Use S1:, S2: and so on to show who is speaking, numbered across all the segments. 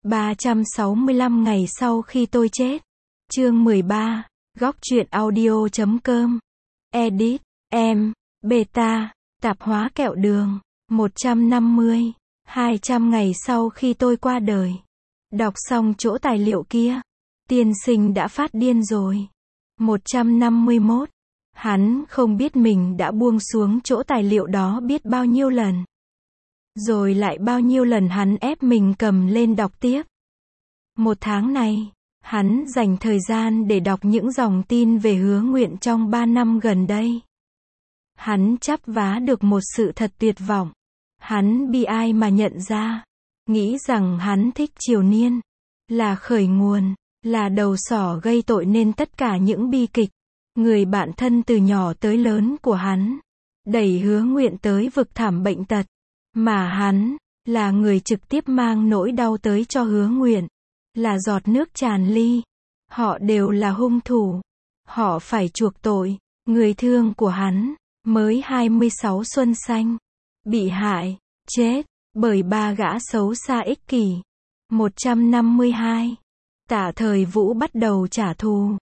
S1: 365 ngày sau khi tôi chết. Chương 13. Góc truyện audio.com. Edit. Em. Beta. Tạp hóa kẹo đường. 150. 200 ngày sau khi tôi qua đời. Đọc xong chỗ tài liệu kia. Tiên sinh đã phát điên rồi. 151. Hắn không biết mình đã buông xuống chỗ tài liệu đó biết bao nhiêu lần. Rồi lại bao nhiêu lần hắn ép mình cầm lên đọc tiếp. Một tháng này, hắn dành thời gian để đọc những dòng tin về Hứa Nguyện trong 3 năm gần đây. Hắn chắp vá được một sự thật tuyệt vọng. Hắn bi ai mà nhận ra, nghĩ rằng hắn thích Triều Niên, là khởi nguồn, là đầu sỏ gây tội nên tất cả những bi kịch, người bạn thân từ nhỏ tới lớn của hắn, đẩy Hứa Nguyện tới vực thẳm bệnh tật, mà hắn, là người trực tiếp mang nỗi đau tới cho Hứa Nguyện, là giọt nước tràn ly. Họ đều là hung thủ. Họ phải chuộc tội. Người thương của hắn, mới 26 xuân xanh, bị hại, chết, bởi ba gã xấu xa ích kỷ. 152. Tạ Thời Vũ bắt đầu trả thù.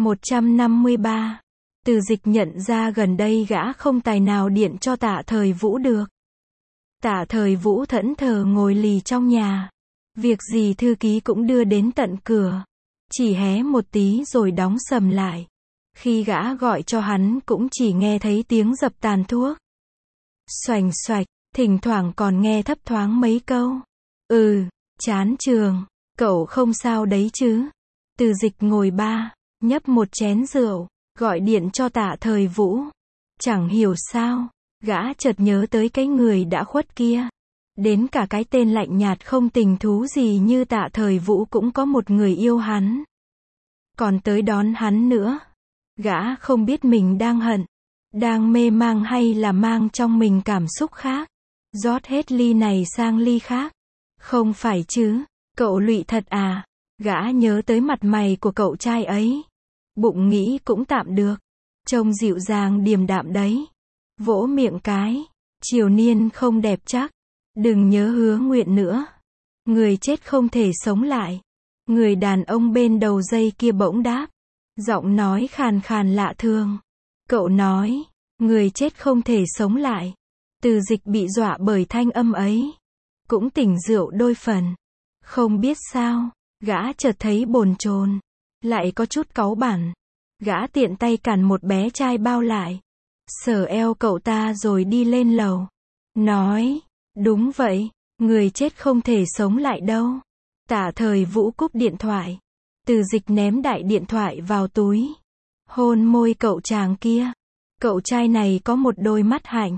S1: 153. Từ Dịch nhận ra gần đây gã không tài nào điện cho Tạ Thời Vũ được. Tạ Thời Vũ thẫn thờ ngồi lì trong nhà. Việc gì thư ký cũng đưa đến tận cửa. Chỉ hé một tí rồi đóng sầm lại. Khi gã gọi cho hắn cũng chỉ nghe thấy tiếng dập tàn thuốc. Xoành xoạch, thỉnh thoảng còn nghe thấp thoáng mấy câu. Chán trường, cậu không sao đấy chứ. Từ Dịch ngồi nhấp một chén rượu, gọi điện cho Tạ Thời Vũ. Chẳng hiểu sao, gã chợt nhớ tới cái người đã khuất kia. Đến cả cái tên lạnh nhạt không tình thú gì như Tạ Thời Vũ cũng có một người yêu hắn. Còn tới đón hắn nữa. Gã không biết mình đang hận, đang mê mang hay là mang trong mình cảm xúc khác. Rót hết ly này sang ly khác. Không phải chứ, cậu lụy thật à? Gã nhớ tới mặt mày của cậu trai ấy. Bụng nghĩ cũng tạm được. Trông dịu dàng điềm đạm đấy. Vỗ miệng cái. Triều Niên không đẹp chắc. Đừng nhớ Hứa Nguyện nữa. Người chết không thể sống lại. Người đàn ông bên đầu dây kia bỗng đáp. Giọng nói khàn khàn lạ thường. Cậu nói, người chết không thể sống lại. Từ Dịch bị dọa bởi thanh âm ấy. Cũng tỉnh rượu đôi phần. Không biết sao, gã chợt thấy bồn chồn, lại có chút cáu bẳn. Gã tiện tay cản một bé trai bao lại. Sờ eo cậu ta rồi đi lên lầu. Nói, đúng vậy, người chết không thể sống lại đâu. Tạ Thời Vũ cúp điện thoại. Từ Dịch ném đại điện thoại vào túi. Hôn môi cậu chàng kia. Cậu trai này có một đôi mắt hạnh.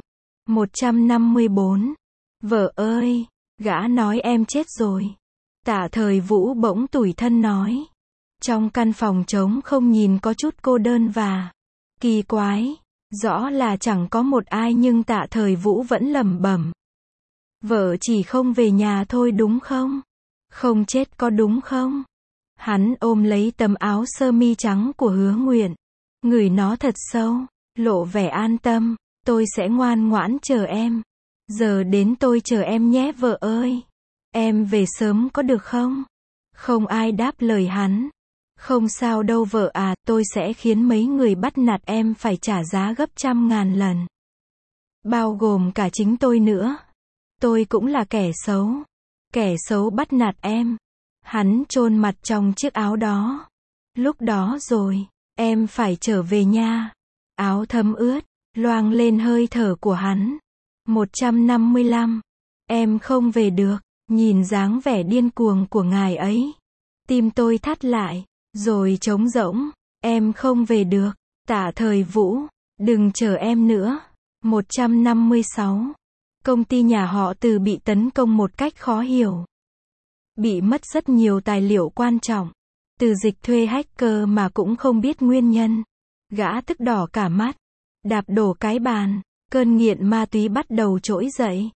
S1: 154. Vợ ơi, gã nói em chết rồi. Tạ Thời Vũ bỗng tủi thân nói. Trong căn phòng trống không nhìn có chút cô đơn và kỳ quái. Rõ là chẳng có một ai nhưng Tạ Thời Vũ vẫn lẩm bẩm. Vợ chỉ không về nhà thôi đúng không? Không chết có đúng không? Hắn ôm lấy tấm áo sơ mi trắng của Hứa Nguyện. Ngửi nó thật sâu, lộ vẻ an tâm. Tôi sẽ ngoan ngoãn chờ em. Giờ đến tôi chờ em nhé vợ ơi. Em về sớm có được không? Không ai đáp lời hắn. Không sao đâu vợ à, tôi sẽ khiến mấy người bắt nạt em phải trả giá gấp 100.000 lần. Bao gồm cả chính tôi nữa. Tôi cũng là kẻ xấu. Kẻ xấu bắt nạt em. Hắn chôn mặt trong chiếc áo đó. Lúc đó rồi, em phải trở về nha. Áo thấm ướt, loang lên hơi thở của hắn. 155. Em không về được. Nhìn dáng vẻ điên cuồng của ngài ấy. Tim tôi thắt lại, rồi trống rỗng. Em không về được. Tạ Thời Vũ, đừng chờ em nữa. 156. Công ty nhà họ Từ bị tấn công một cách khó hiểu. Bị mất rất nhiều tài liệu quan trọng. Từ Dịch thuê hacker mà cũng không biết nguyên nhân. Gã tức đỏ cả mắt. Đạp đổ cái bàn. Cơn nghiện ma túy bắt đầu trỗi dậy.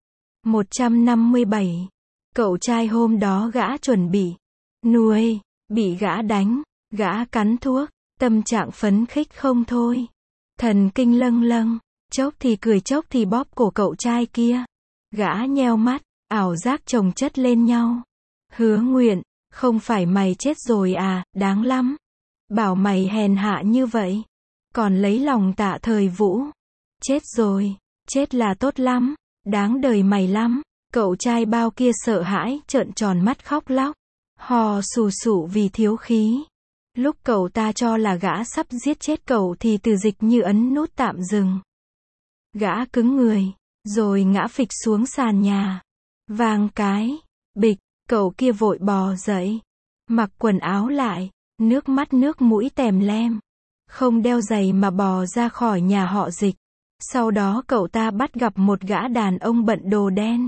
S1: 157. Cậu trai hôm đó gã chuẩn bị nuôi, bị gã đánh, gã cắn thuốc, tâm trạng phấn khích không thôi. Thần kinh lâng lâng, chốc thì cười chốc thì bóp cổ cậu trai kia. Gã nheo mắt, ảo giác chồng chất lên nhau. Hứa Nguyện, không phải mày chết rồi à, đáng lắm. Bảo mày hèn hạ như vậy. Còn lấy lòng Tạ Thời Vũ. Chết rồi, chết là tốt lắm, đáng đời mày lắm. Cậu trai bao kia sợ hãi, trợn tròn mắt khóc lóc. Hò sù sụ vì thiếu khí. Lúc cậu ta cho là gã sắp giết chết cậu thì Từ Dịch như ấn nút tạm dừng. Gã cứng người, rồi ngã phịch xuống sàn nhà. Vang cái, bịch, cậu kia vội bò dậy. Mặc quần áo lại, nước mắt nước mũi tèm lem. Không đeo giày mà bò ra khỏi nhà họ Dịch. Sau đó cậu ta bắt gặp một gã đàn ông bận đồ đen.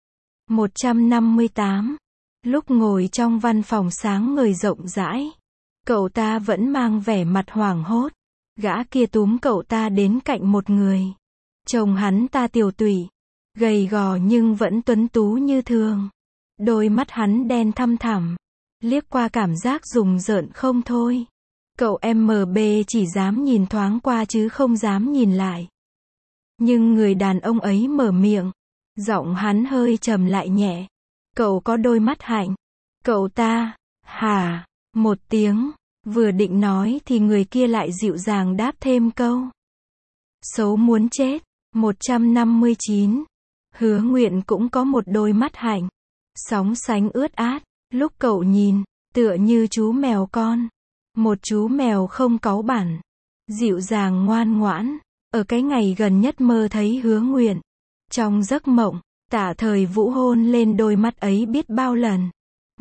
S1: 158. Lúc ngồi trong văn phòng sáng ngời rộng rãi, cậu ta vẫn mang vẻ mặt hoảng hốt. Gã kia túm cậu ta đến cạnh một người. Trông hắn ta tiều tụy, gầy gò nhưng vẫn tuấn tú như thường. Đôi mắt hắn đen thăm thẳm, liếc qua cảm giác rùng rợn không thôi. Cậu MB chỉ dám nhìn thoáng qua chứ không dám nhìn lại. Nhưng người đàn ông ấy mở miệng, giọng hắn hơi trầm lại nhẹ. Cậu có đôi mắt hạnh. Cậu ta, hả, một tiếng, vừa định nói thì người kia lại dịu dàng đáp thêm câu. Xấu muốn chết. 159. Hứa Nguyện cũng có một đôi mắt hạnh, sóng sánh ướt át. Lúc cậu nhìn, tựa như chú mèo con. Một chú mèo không cáu bẳn, dịu dàng ngoan ngoãn. Ở cái ngày gần nhất mơ thấy Hứa Nguyện. Trong giấc mộng, Tạ Thời Vũ hôn lên đôi mắt ấy biết bao lần.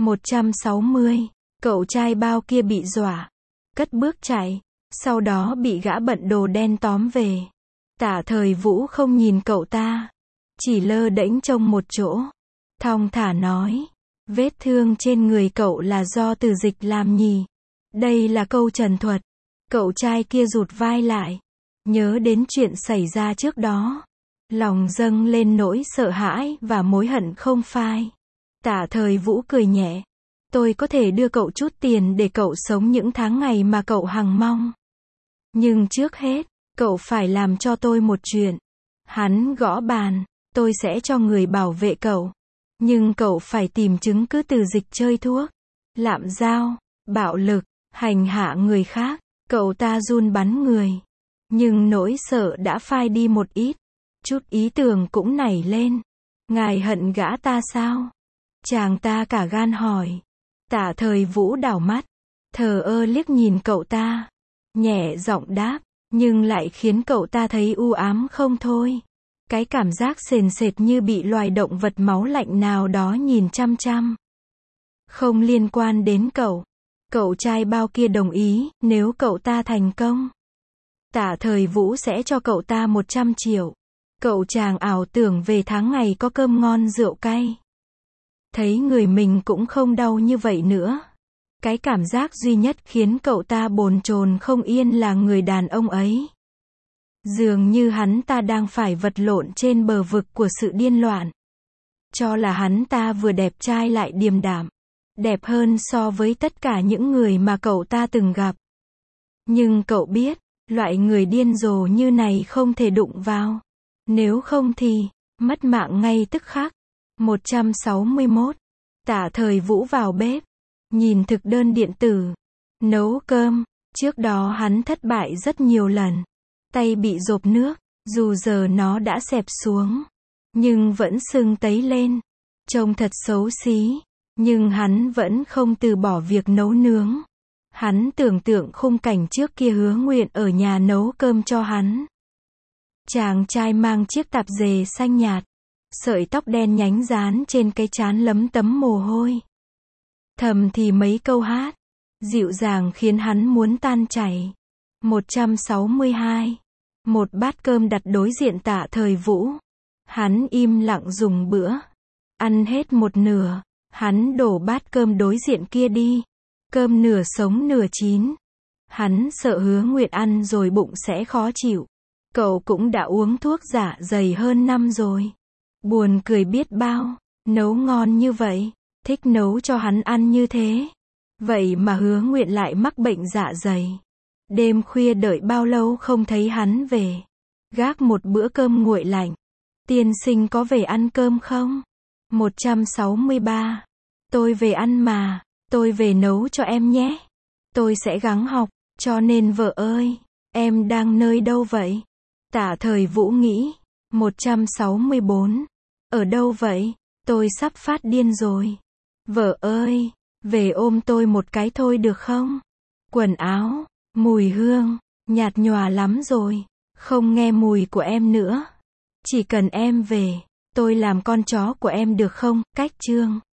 S1: 160. Cậu trai bao kia bị dọa, cất bước chạy, sau đó bị gã bận đồ đen tóm về. Tạ Thời Vũ không nhìn cậu ta, chỉ lơ đễnh trông một chỗ, thong thả nói, vết thương trên người cậu là do Từ Dịch làm nhỉ? Đây là câu trần thuật. Cậu trai kia rụt vai lại, nhớ đến chuyện xảy ra trước đó, lòng dâng lên nỗi sợ hãi và mối hận không phai. Tạ Thời Vũ cười nhẹ, tôi có thể đưa cậu chút tiền để cậu sống những tháng ngày mà cậu hằng mong. Nhưng trước hết, cậu phải làm cho tôi một chuyện. Hắn gõ bàn, tôi sẽ cho người bảo vệ cậu. Nhưng cậu phải tìm chứng cứ Từ Dịch chơi thuốc, lạm giao, bạo lực, hành hạ người khác. Cậu ta run bắn người. Nhưng nỗi sợ đã phai đi một ít. Chút ý tưởng cũng nảy lên. Ngài hận gã ta sao? Chàng ta cả gan hỏi. Tạ Thời Vũ đảo mắt, thờ ơ liếc nhìn cậu ta, nhẹ giọng đáp, nhưng lại khiến cậu ta thấy u ám không thôi. Cái cảm giác sền sệt như bị loài động vật máu lạnh nào đó nhìn chăm chăm. Không liên quan đến cậu. Cậu trai bao kia đồng ý, nếu cậu ta thành công, Tạ Thời Vũ sẽ cho cậu ta 100 triệu. Cậu chàng ảo tưởng về tháng ngày có cơm ngon rượu cay. Thấy người mình cũng không đau như vậy nữa. Cái cảm giác duy nhất khiến cậu ta bồn chồn không yên là người đàn ông ấy. Dường như hắn ta đang phải vật lộn trên bờ vực của sự điên loạn. Cho là hắn ta vừa đẹp trai lại điềm đạm. Đẹp hơn so với tất cả những người mà cậu ta từng gặp. Nhưng cậu biết, loại người điên rồ như này không thể đụng vào. Nếu không thì, mất mạng ngay tức khắc. 161. Tạ Thời Vũ vào bếp, nhìn thực đơn điện tử, nấu cơm. Trước đó hắn thất bại rất nhiều lần. Tay bị dộp nước, dù giờ nó đã xẹp xuống, nhưng vẫn sưng tấy lên. Trông thật xấu xí, nhưng hắn vẫn không từ bỏ việc nấu nướng. Hắn tưởng tượng khung cảnh trước kia Hứa Nguyện ở nhà nấu cơm cho hắn. Chàng trai mang chiếc tạp dề xanh nhạt, sợi tóc đen nhánh dán trên cái trán lấm tấm mồ hôi. Thầm thì mấy câu hát, dịu dàng khiến hắn muốn tan chảy. 162. Một bát cơm đặt đối diện Tạ Thời Vũ. Hắn im lặng dùng bữa. Ăn hết một nửa, hắn đổ bát cơm đối diện kia đi. Cơm nửa sống nửa chín. Hắn sợ Hứa Nguyện ăn rồi bụng sẽ khó chịu. Cậu cũng đã uống thuốc dạ dày hơn năm rồi. Buồn cười biết bao, nấu ngon như vậy, thích nấu cho hắn ăn như thế. Vậy mà Hứa Nguyện lại mắc bệnh dạ dày. Đêm khuya đợi bao lâu không thấy hắn về. Gác một bữa cơm nguội lạnh. Tiên sinh có về ăn cơm không? 163. Tôi về ăn mà, tôi về nấu cho em nhé. Tôi sẽ gắng học, cho nên vợ ơi, em đang nơi đâu vậy? Tạ Thời Vũ nghĩ. 164. Ở đâu vậy? Tôi sắp phát điên rồi. Vợ ơi, về ôm tôi một cái thôi được không? Quần áo, mùi hương, nhạt nhòa lắm rồi. Không nghe mùi của em nữa. Chỉ cần em về, tôi làm con chó của em được không? Cách chương